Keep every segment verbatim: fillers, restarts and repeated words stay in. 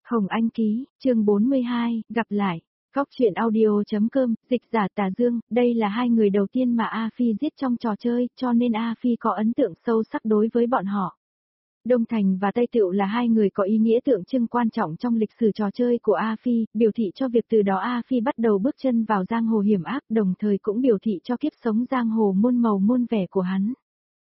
Hồng Anh Ký, chương bốn mươi hai, gặp lại. Góc truyện audio.com, dịch giả Tà Dương, đây là hai người đầu tiên mà A Phi giết trong trò chơi, cho nên A Phi có ấn tượng sâu sắc đối với bọn họ. Đông Thành và Tây Tựu là hai người có ý nghĩa tượng trưng quan trọng trong lịch sử trò chơi của A Phi, biểu thị cho việc từ đó A Phi bắt đầu bước chân vào giang hồ hiểm ác, đồng thời cũng biểu thị cho kiếp sống giang hồ muôn màu muôn vẻ của hắn.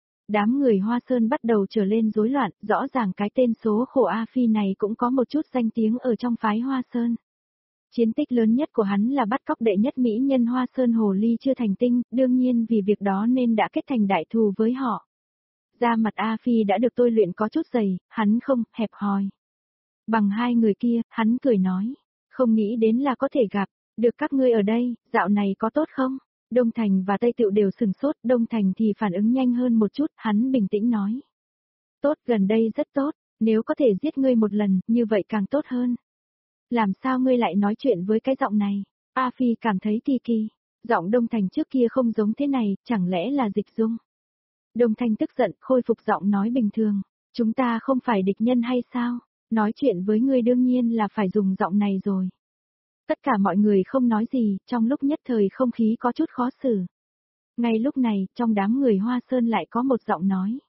Đám người Hoa Sơn bắt đầu trở lên rối loạn, rõ ràng cái tên số khổ A Phi này cũng có một chút danh tiếng ở trong phái Hoa Sơn. Chiến tích lớn nhất của hắn là bắt cóc đệ nhất mỹ nhân Hoa Sơn Hồ Ly chưa thành tinh, đương nhiên vì việc đó nên đã kết thành đại thù với họ. Da mặt A Phi đã được tôi luyện có chút dày, hắn không, hẹp hòi. Bằng hai người kia, hắn cười nói, không nghĩ đến là có thể gặp, được các ngươi ở đây, dạo này có tốt không? Đông Thành và Tây Tựu đều sừng sốt, Đông Thành thì phản ứng nhanh hơn một chút, hắn bình tĩnh nói. Tốt, gần đây rất tốt, nếu có thể giết ngươi một lần, như vậy càng tốt hơn. Làm sao ngươi lại nói chuyện với cái giọng này? A Phi cảm thấy kỳ kỳ, giọng Đông Thành trước kia không giống thế này, chẳng lẽ là dịch dung? Đông Thành tức giận, khôi phục giọng nói bình thường, chúng ta không phải địch nhân hay sao? Nói chuyện với ngươi đương nhiên là phải dùng giọng này rồi. Tất cả mọi người không nói gì, trong lúc nhất thời không khí có chút khó xử. Ngay lúc này, trong đám người Hoa Sơn lại có một giọng nói.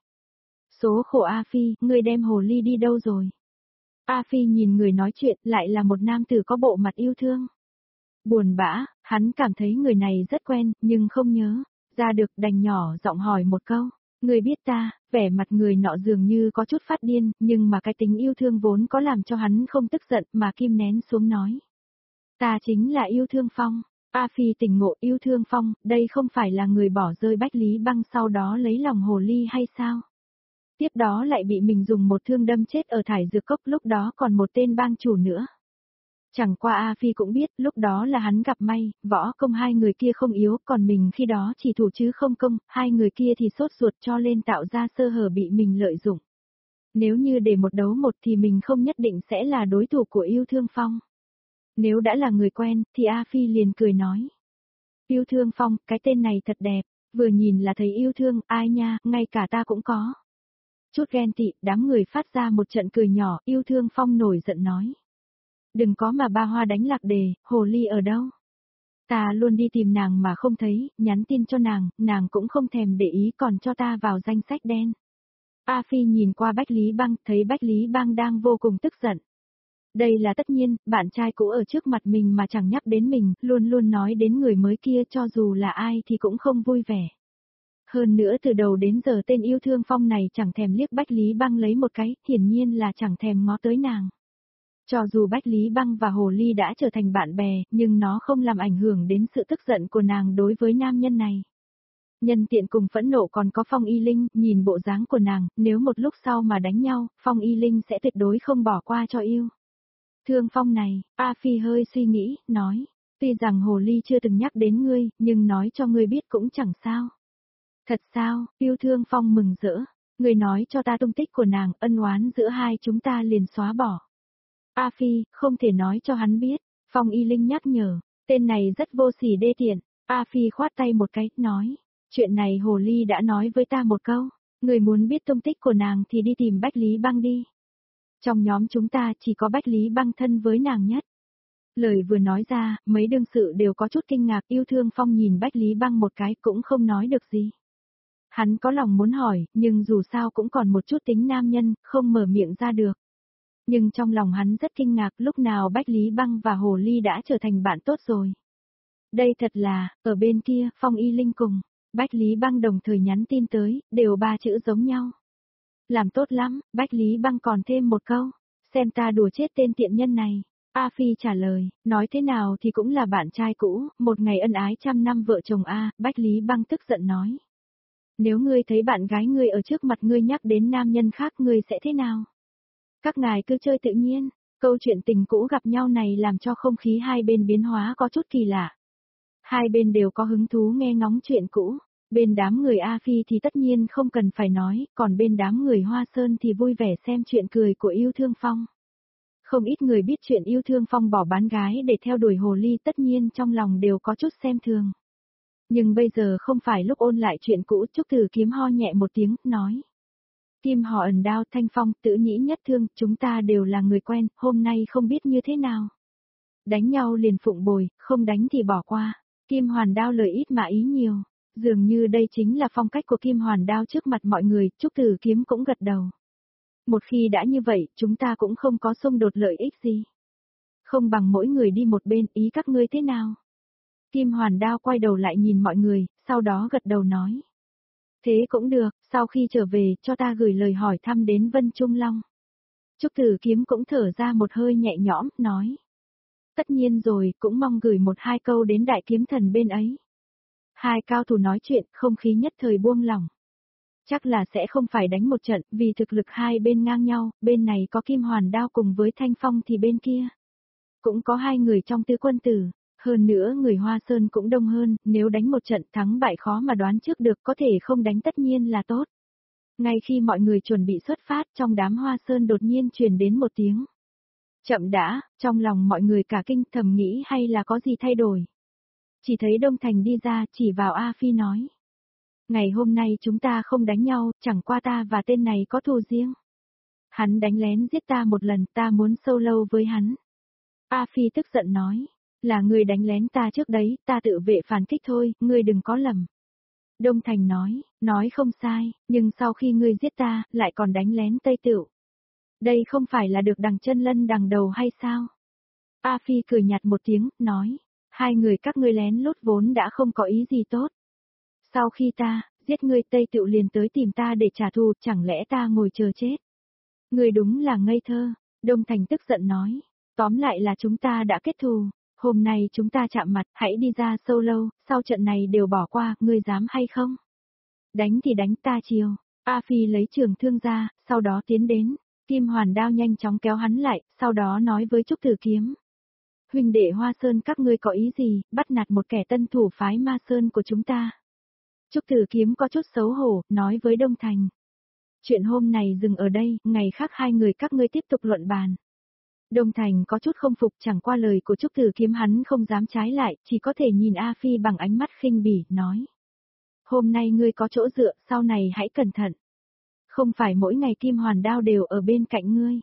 Số khổ A Phi, ngươi đem hồ ly đi đâu rồi? A Phi nhìn người nói chuyện, lại là một nam tử có bộ mặt yêu thương. Buồn bã, hắn cảm thấy người này rất quen, nhưng không nhớ. Ra được đành nhỏ giọng hỏi một câu. Người biết ta, vẻ mặt người nọ dường như có chút phát điên, nhưng mà cái tính yêu thương vốn có làm cho hắn không tức giận mà kim nén xuống nói. Ta chính là Yêu Thương Phong. A Phi tỉnh ngộ, Yêu Thương Phong, đây không phải là người bỏ rơi Bách Lý Băng sau đó lấy lòng hồ ly hay sao? Tiếp đó lại bị mình dùng một thương đâm chết ở thải dược cốc, lúc đó còn một tên bang chủ nữa. Chẳng qua A Phi cũng biết, lúc đó là hắn gặp may, võ công hai người kia không yếu, còn mình khi đó chỉ thủ chứ không công, hai người kia thì sốt ruột cho lên tạo ra sơ hở bị mình lợi dụng. Nếu như để một đấu một thì mình không nhất định sẽ là đối thủ của Yêu Thương Phong. Nếu đã là người quen, thì A Phi liền cười nói. Yêu Thương Phong, cái tên này thật đẹp, vừa nhìn là thấy yêu thương, ai nha, ngay cả ta cũng có. Chút ghen tị, đám người phát ra một trận cười nhỏ, Yêu Thương Phong nổi giận nói. Đừng có mà ba hoa đánh lạc đề, hồ ly ở đâu? Ta luôn đi tìm nàng mà không thấy, nhắn tin cho nàng, nàng cũng không thèm để ý còn cho ta vào danh sách đen. A Phi nhìn qua Bách Lý Băng, thấy Bách Lý Băng đang vô cùng tức giận. Đây là tất nhiên, bạn trai cũ ở trước mặt mình mà chẳng nhắc đến mình, luôn luôn nói đến người mới kia cho dù là ai thì cũng không vui vẻ. Hơn nữa từ đầu đến giờ tên Yêu Thương Phong này chẳng thèm liếc Bách Lý Băng lấy một cái, hiển nhiên là chẳng thèm ngó tới nàng. Cho dù Bách Lý Băng và Hồ Ly đã trở thành bạn bè, nhưng nó không làm ảnh hưởng đến sự tức giận của nàng đối với nam nhân này. Nhân tiện cùng phẫn nộ còn có Phong Y Linh, nhìn bộ dáng của nàng, nếu một lúc sau mà đánh nhau, Phong Y Linh sẽ tuyệt đối không bỏ qua cho Yêu Thương Phong này. A Phi hơi suy nghĩ, nói, tuy rằng Hồ Ly chưa từng nhắc đến ngươi, nhưng nói cho ngươi biết cũng chẳng sao. Thật sao? Yêu Thương Phong mừng rỡ, ngươi nói cho ta tung tích của nàng, ân oán giữa hai chúng ta liền xóa bỏ. A Phi, không thể nói cho hắn biết. Phong Y Linh nhắc nhở, tên này rất vô sỉ đê tiện. A Phi khoát tay một cái, nói, chuyện này Hồ Ly đã nói với ta một câu, người muốn biết tung tích của nàng thì đi tìm Bách Lý Băng đi. Trong nhóm chúng ta chỉ có Bách Lý Băng thân với nàng nhất. Lời vừa nói ra, mấy đương sự đều có chút kinh ngạc. Yêu Thương Phong nhìn Bách Lý Băng một cái cũng không nói được gì. Hắn có lòng muốn hỏi, nhưng dù sao cũng còn một chút tính nam nhân, không mở miệng ra được. Nhưng trong lòng hắn rất kinh ngạc, lúc nào Bách Lý Băng và Hồ Ly đã trở thành bạn tốt rồi. Đây thật là, ở bên kia, Phong Y Linh cùng Bách Lý Băng đồng thời nhắn tin tới, đều ba chữ giống nhau. Làm tốt lắm, Bách Lý Băng còn thêm một câu, xem ta đùa chết tên tiện nhân này. A Phi trả lời, nói thế nào thì cũng là bạn trai cũ, một ngày ân ái trăm năm vợ chồng A. Bách Lý Băng tức giận nói. Nếu ngươi thấy bạn gái ngươi ở trước mặt ngươi nhắc đến nam nhân khác ngươi sẽ thế nào? Các ngài cứ chơi tự nhiên, câu chuyện tình cũ gặp nhau này làm cho không khí hai bên biến hóa có chút kỳ lạ. Hai bên đều có hứng thú nghe ngóng chuyện cũ, bên đám người A Phi thì tất nhiên không cần phải nói, còn bên đám người Hoa Sơn thì vui vẻ xem chuyện cười của Yêu Thương Phong. Không ít người biết chuyện Yêu Thương Phong bỏ bán gái để theo đuổi Hồ Ly tất nhiên trong lòng đều có chút xem thường. Nhưng bây giờ không phải lúc ôn lại chuyện cũ. Trúc Tử Kiếm ho nhẹ một tiếng, nói. Kim Hò ẩn đao, Thanh Phong, Tử Nhĩ Nhất Thương, chúng ta đều là người quen, hôm nay không biết như thế nào. Đánh nhau liền phụng bồi, không đánh thì bỏ qua. Kim Hoàn Đao lời ít mà ý nhiều. Dường như đây chính là phong cách của Kim Hoàn Đao trước mặt mọi người, Trúc Tử Kiếm cũng gật đầu. Một khi đã như vậy, chúng ta cũng không có xung đột lợi ích gì. Không bằng mỗi người đi một bên, ý các ngươi thế nào? Kim Hoàn Đao quay đầu lại nhìn mọi người, sau đó gật đầu nói. Thế cũng được, sau khi trở về, cho ta gửi lời hỏi thăm đến Vân Trung Long. Trúc Tử Kiếm cũng thở ra một hơi nhẹ nhõm, nói. Tất nhiên rồi, cũng mong gửi một hai câu đến đại kiếm thần bên ấy. Hai cao thủ nói chuyện, không khí nhất thời buông lỏng. Chắc là sẽ không phải đánh một trận, vì thực lực hai bên ngang nhau, bên này có Kim Hoàn Đao cùng với Thanh Phong thì bên kia. Cũng có hai người trong tứ quân tử, hơn nữa người Hoa Sơn cũng đông hơn, nếu đánh một trận thắng bại khó mà đoán trước được, có thể không đánh tất nhiên là tốt. Ngay khi mọi người chuẩn bị xuất phát, trong đám Hoa Sơn đột nhiên truyền đến một tiếng. Chậm đã, trong lòng mọi người cả kinh thầm nghĩ hay là có gì thay đổi. Chỉ thấy Đông Thành đi ra, chỉ vào A Phi nói. Ngày hôm nay chúng ta không đánh nhau, chẳng qua ta và tên này có thù riêng. Hắn đánh lén giết ta một lần, ta muốn sâu lâu với hắn. A Phi tức giận nói, là ngươi đánh lén ta trước đấy, ta tự vệ phản kích thôi, ngươi đừng có lầm. Đông Thành nói, nói không sai, nhưng sau khi ngươi giết ta, lại còn đánh lén Tây Tựu. Đây không phải là được đằng chân lân đằng đầu hay sao? A Phi cười nhạt một tiếng, nói, hai người các ngươi lén lút vốn đã không có ý gì tốt. Sau khi ta, giết ngươi Tây Tựu liền tới tìm ta để trả thù, chẳng lẽ ta ngồi chờ chết? Ngươi đúng là ngây thơ, Đông Thành tức giận nói, tóm lại là chúng ta đã kết thù, hôm nay chúng ta chạm mặt, hãy đi ra sâu lâu, sau trận này đều bỏ qua, ngươi dám hay không? Đánh thì đánh ta chiều, A Phi lấy trường thương ra, sau đó tiến đến, Kim Hoàn Đao nhanh chóng kéo hắn lại, sau đó nói với Trúc Tử Kiếm. Huynh đệ Hoa Sơn các ngươi có ý gì, bắt nạt một kẻ tân thủ phái Ma Sơn của chúng ta? Trúc Tử Kiếm có chút xấu hổ, nói với Đông Thành. Chuyện hôm này dừng ở đây, ngày khác hai người các ngươi tiếp tục luận bàn. Đông Thành có chút không phục, chẳng qua lời của Trúc Tử Kiếm hắn không dám trái lại, chỉ có thể nhìn A Phi bằng ánh mắt khinh bỉ, nói. Hôm nay ngươi có chỗ dựa, sau này hãy cẩn thận. Không phải mỗi ngày Kim Hoàn Đao đều ở bên cạnh ngươi.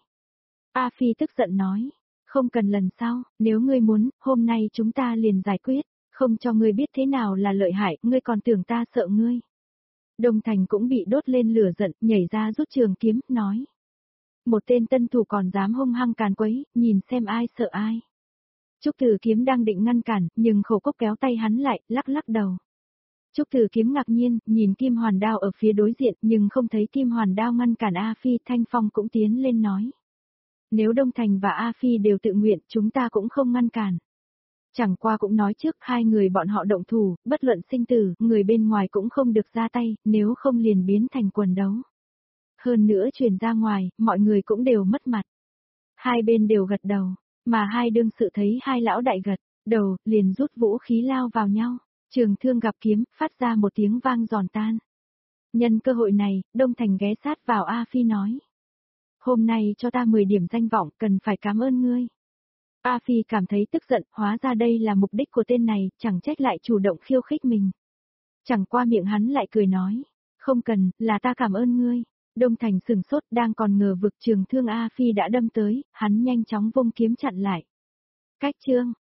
A Phi tức giận nói, không cần lần sau, nếu ngươi muốn, hôm nay chúng ta liền giải quyết, không cho ngươi biết thế nào là lợi hại, ngươi còn tưởng ta sợ ngươi. Đông Thành cũng bị đốt lên lửa giận, nhảy ra rút trường kiếm, nói. Một tên tân thủ còn dám hung hăng càn quấy, nhìn xem ai sợ ai. Trúc Tử Kiếm đang định ngăn cản, nhưng Khổ Cốc kéo tay hắn lại, lắc lắc đầu. Trúc Tử Kiếm ngạc nhiên, nhìn Kim Hoàn Đao ở phía đối diện, nhưng không thấy Kim Hoàn Đao ngăn cản A Phi, Thanh Phong cũng tiến lên nói. Nếu Đông Thành và A Phi đều tự nguyện, chúng ta cũng không ngăn cản. Chẳng qua cũng nói trước hai người bọn họ động thủ, bất luận sinh tử, người bên ngoài cũng không được ra tay, nếu không liền biến thành quần đấu. Hơn nữa truyền ra ngoài, mọi người cũng đều mất mặt. Hai bên đều gật đầu, mà hai đương sự thấy hai lão đại gật đầu, liền rút vũ khí lao vào nhau. Trường thương gặp kiếm, phát ra một tiếng vang giòn tan. Nhân cơ hội này, Đông Thành ghé sát vào A Phi nói. Hôm nay cho ta mười điểm danh vọng, cần phải cảm ơn ngươi. A Phi cảm thấy tức giận, hóa ra đây là mục đích của tên này, chẳng trách lại chủ động khiêu khích mình. Chẳng qua miệng hắn lại cười nói. Không cần, là ta cảm ơn ngươi. Đông Thành sừng sốt đang còn ngờ vực trường thương A Phi đã đâm tới, hắn nhanh chóng vung kiếm chặn lại. Cách chương.